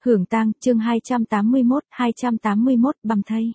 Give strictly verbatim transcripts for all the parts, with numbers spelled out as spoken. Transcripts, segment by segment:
Hưởng tang, chương hai trăm tám mươi mốt, hai trăm tám mươi mốt, bầm thây.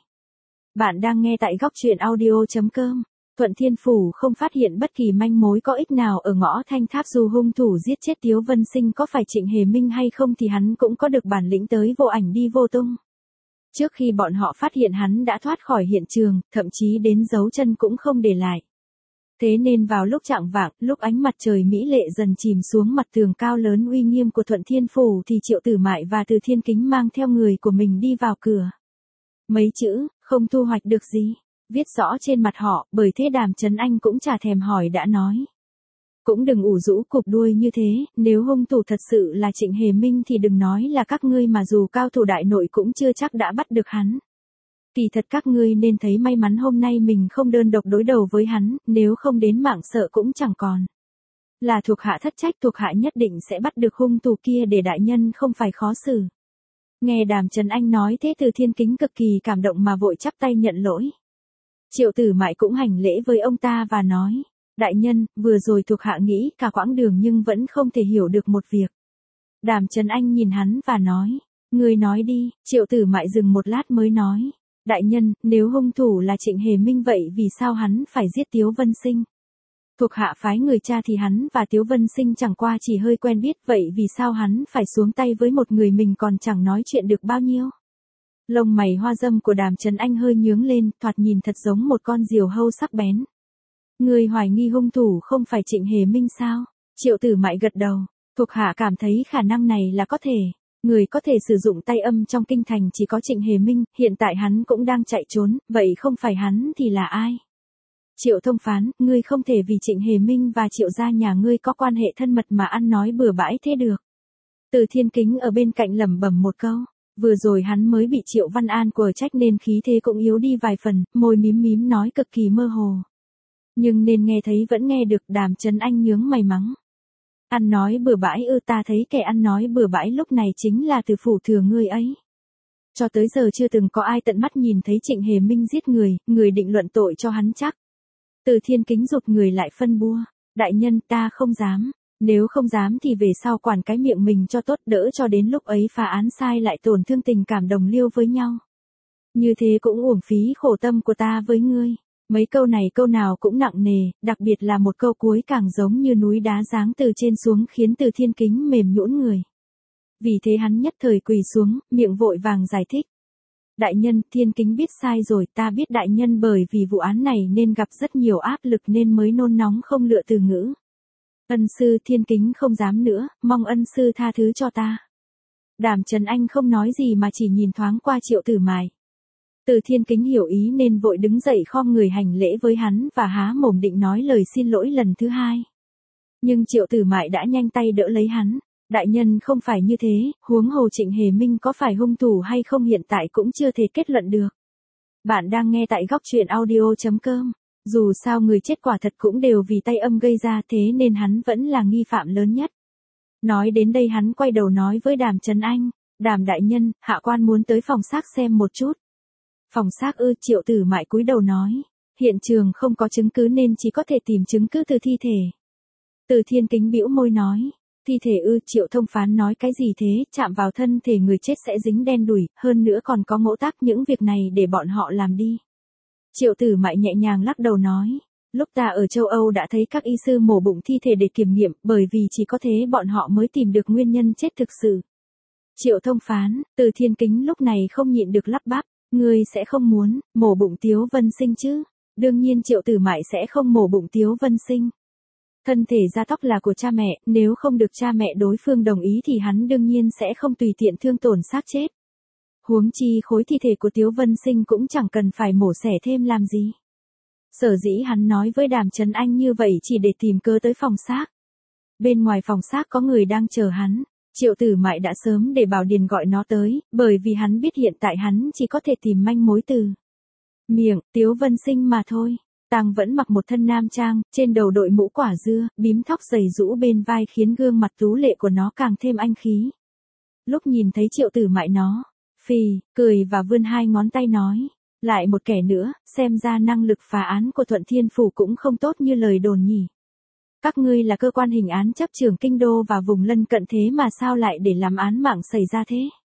Bạn đang nghe tại góc truyện audio chấm com. Thuận Thiên Phủ không phát hiện bất kỳ manh mối có ích nào ở ngõ Thanh Tháp, dù hung thủ giết chết Tiếu Vân Sinh có phải Trịnh Hề Minh hay không thì hắn cũng có được bản lĩnh tới vô ảnh đi vô tung. Trước khi bọn họ phát hiện hắn đã thoát khỏi hiện trường, thậm chí đến dấu chân cũng không để lại. Thế nên vào lúc chạng vạng, lúc ánh mặt trời mỹ lệ dần chìm xuống mặt tường cao lớn uy nghiêm của Thuận Thiên Phủ thì Triệu Tử Mại và Từ Thiên Kính mang theo người của mình đi vào cửa. Mấy chữ, không thu hoạch được gì, viết rõ trên mặt họ, bởi thế Đàm Trấn Anh cũng chả thèm hỏi đã nói. Cũng đừng ủ rũ cụp đuôi như thế, nếu hung thủ thật sự là Trịnh Hề Minh thì đừng nói là các ngươi mà dù cao thủ đại nội cũng chưa chắc đã bắt được hắn. Kỳ thật các ngươi nên thấy may mắn hôm nay mình không đơn độc đối đầu với hắn, nếu không đến mạng sợ cũng chẳng còn. Là thuộc hạ thất trách, thuộc hạ nhất định sẽ bắt được hung thủ kia để đại nhân không phải khó xử. Nghe Đàm Trấn Anh nói thế Từ Thiên Kính cực kỳ cảm động mà vội chắp tay nhận lỗi. Triệu Tử Mại cũng hành lễ với ông ta và nói, đại nhân, vừa rồi thuộc hạ nghĩ cả quãng đường nhưng vẫn không thể hiểu được một việc. Đàm Trấn Anh nhìn hắn và nói, ngươi nói đi. Triệu Tử Mại dừng một lát mới nói, đại nhân, nếu hung thủ là Trịnh Hề Minh vậy vì sao hắn phải giết Tiếu Vân Sinh? Thuộc hạ phái người cha thì hắn và Tiếu Vân Sinh chẳng qua chỉ hơi quen biết, vậy vì sao hắn phải xuống tay với một người mình còn chẳng nói chuyện được bao nhiêu? Lông mày hoa dâm của Đàm Trấn Anh hơi nhướng lên, thoạt nhìn thật giống một con diều hâu sắc bén. Người hoài nghi hung thủ không phải Trịnh Hề Minh sao? Triệu Tử Mại gật đầu, thuộc hạ cảm thấy khả năng này là có thể. Người có thể sử dụng tay âm trong kinh thành chỉ có Trịnh Hề Minh, hiện tại hắn cũng đang chạy trốn, vậy không phải hắn thì là ai? Triệu Thông Phán, ngươi không thể vì Trịnh Hề Minh và Triệu gia nhà ngươi có quan hệ thân mật mà ăn nói bừa bãi thế được. Từ Thiên Kính ở bên cạnh lẩm bẩm một câu, vừa rồi hắn mới bị Triệu Văn An quở trách nên khí thế cũng yếu đi vài phần, môi mím mím nói cực kỳ mơ hồ. Nhưng nên nghe thấy vẫn nghe được. Đàm Trấn Anh nhướng mày mắng. Ăn nói bừa bãi ư? Ta thấy kẻ ăn nói bừa bãi lúc này chính là Từ phủ thừa ngươi ấy. Cho tới giờ chưa từng có ai tận mắt nhìn thấy Trịnh Hề Minh giết người, người định luận tội cho hắn chắc. Từ Thiên Kính rụt người lại phân bua, đại nhân ta không dám, nếu không dám thì về sau quản cái miệng mình cho tốt, đỡ cho đến lúc ấy phá án sai lại tổn thương tình cảm đồng liêu với nhau. Như thế cũng uổng phí khổ tâm của ta với ngươi. Mấy câu này câu nào cũng nặng nề, đặc biệt là một câu cuối càng giống như núi đá giáng từ trên xuống khiến Từ Thiên Kính mềm nhũn người. Vì thế hắn nhất thời quỳ xuống, miệng vội vàng giải thích. Đại nhân, Thiên Kính biết sai rồi, ta biết đại nhân bởi vì vụ án này nên gặp rất nhiều áp lực nên mới nôn nóng không lựa từ ngữ. Ân sư, Thiên Kính không dám nữa, mong ân sư tha thứ cho ta. Đàm Trấn Anh không nói gì mà chỉ nhìn thoáng qua Triệu Tử Mại. Từ Thiên Kính hiểu ý nên vội đứng dậy khom người hành lễ với hắn và há mồm định nói lời xin lỗi lần thứ hai. Nhưng Triệu Tử Mại đã nhanh tay đỡ lấy hắn. Đại nhân không phải như thế, huống hồ Trịnh Hề Minh có phải hung thủ hay không hiện tại cũng chưa thể kết luận được. Bạn đang nghe tại góc truyện audio chấm com. Dù sao người chết quả thật cũng đều vì tay âm gây ra, thế nên hắn vẫn là nghi phạm lớn nhất. Nói đến đây hắn quay đầu nói với Đàm Trấn Anh, Đàm đại nhân, hạ quan muốn tới phòng xác xem một chút. Phòng xác ư? Triệu Tử Mại cúi đầu nói, hiện trường không có chứng cứ nên chỉ có thể tìm chứng cứ từ thi thể. Từ Thiên Kính bĩu môi nói, thi thể ư? Triệu Thông Phán nói cái gì thế? Chạm vào thân thể người chết sẽ dính đen đủi, hơn nữa còn có ngỗ tác, những việc này để bọn họ làm đi. Triệu Tử Mại nhẹ nhàng lắc đầu nói, lúc ta ở châu Âu đã thấy các y sư mổ bụng thi thể để kiểm nghiệm, bởi vì chỉ có thế bọn họ mới tìm được nguyên nhân chết thực sự. Triệu Thông Phán, Từ Thiên Kính lúc này không nhịn được lắp bắp, ngươi sẽ không muốn mổ bụng Tiếu Vân Sinh chứ? Đương nhiên Triệu Tử Mại sẽ không mổ bụng Tiếu Vân Sinh. Thân thể da tóc là của cha mẹ, nếu không được cha mẹ đối phương đồng ý thì hắn đương nhiên sẽ không tùy tiện thương tổn xác chết. Huống chi khối thi thể của Tiếu Vân Sinh cũng chẳng cần phải mổ xẻ thêm làm gì. Sở dĩ hắn nói với Đàm Trấn Anh như vậy chỉ để tìm cớ tới phòng xác. Bên ngoài phòng xác có người đang chờ hắn. Triệu Tử Mại đã sớm để Bảo Điền gọi nó tới, bởi vì hắn biết hiện tại hắn chỉ có thể tìm manh mối từ miệng Tiếu Vân Sinh mà thôi. Tang vẫn mặc một thân nam trang, trên đầu đội mũ quả dưa, bím tóc dày rũ bên vai khiến gương mặt tú lệ của nó càng thêm anh khí. Lúc nhìn thấy Triệu Tử Mại nó phì cười và vươn hai ngón tay nói, lại một kẻ nữa, xem ra năng lực phá án của Thuận Thiên Phủ cũng không tốt như lời đồn nhỉ. Các ngươi là cơ quan hình án chấp trưởng kinh đô và vùng lân cận thế mà sao lại để làm án mạng xảy ra thế?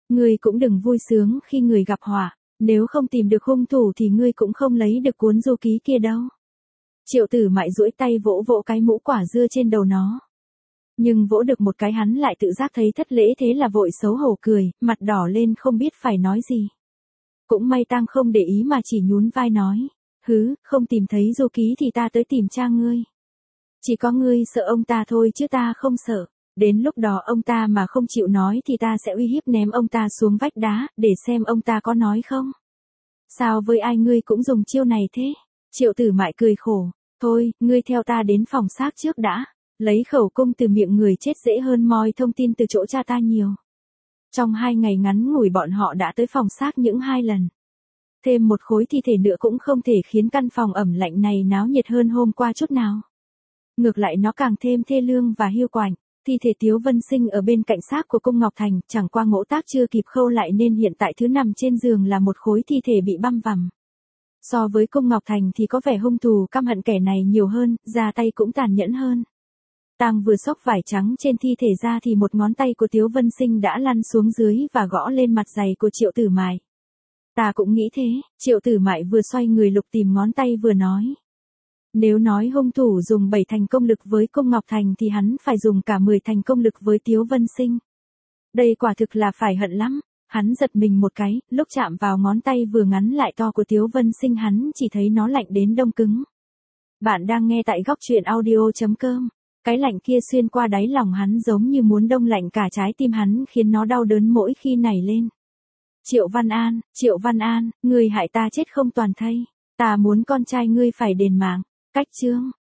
Ngươi cũng đừng vui sướng khi người gặp họa, nếu không tìm được hung thủ thì ngươi cũng không lấy được cuốn du ký kia đâu. Triệu Tử Mại duỗi tay vỗ vỗ cái mũ quả dưa trên đầu nó. Nhưng vỗ được một cái hắn lại tự giác thấy thất lễ, thế là vội xấu hổ cười, mặt đỏ lên không biết phải nói gì. Cũng may Tang không để ý mà chỉ nhún vai nói, hứ, không tìm thấy du ký thì ta tới tìm cha ngươi. Chỉ có ngươi sợ ông ta thôi chứ ta không sợ, đến lúc đó ông ta mà không chịu nói thì ta sẽ uy hiếp ném ông ta xuống vách đá, để xem ông ta có nói không. Sao với ai ngươi cũng dùng chiêu này thế? Triệu Tử Mại cười khổ, thôi, ngươi theo ta đến phòng xác trước đã, lấy khẩu cung từ miệng người chết dễ hơn moi thông tin từ chỗ cha ta nhiều. Trong hai ngày ngắn ngủi bọn họ đã tới phòng xác những hai lần. Thêm một khối thi thể nữa cũng không thể khiến căn phòng ẩm lạnh này náo nhiệt hơn hôm qua chút nào. Ngược lại nó càng thêm thê lương và hiu quạnh. Thi thể Tiếu Vân Sinh ở bên cạnh xác của cung Ngọc Thành, chẳng qua ngỗ tác chưa kịp khâu lại nên hiện tại thứ nằm trên giường là một khối thi thể bị băm vằm. So với cung Ngọc Thành thì có vẻ hung thủ căm hận kẻ này nhiều hơn, ra tay cũng tàn nhẫn hơn. Tang vừa xốc vải trắng trên thi thể ra thì một ngón tay của Tiếu Vân Sinh đã lăn xuống dưới và gõ lên mặt giày của Triệu Tử Mại. Ta cũng nghĩ thế, Triệu Tử Mại vừa xoay người lục tìm ngón tay vừa nói. Nếu nói hung thủ dùng bảy thành công lực với cung Ngọc Thành thì hắn phải dùng cả mười thành công lực với Tiếu Vân Sinh. Đây quả thực là phải hận lắm. Hắn giật mình một cái, lúc chạm vào ngón tay vừa ngắn lại to của Tiếu Vân Sinh hắn chỉ thấy nó lạnh đến đông cứng. Bạn đang nghe tại góc truyện audio chấm com. Cái lạnh kia xuyên qua đáy lòng hắn giống như muốn đông lạnh cả trái tim hắn, khiến nó đau đớn mỗi khi nảy lên. Triệu Văn An, Triệu Văn An, ngươi hại ta chết không toàn thây. Ta muốn con trai ngươi phải đền mạng. Cách chương.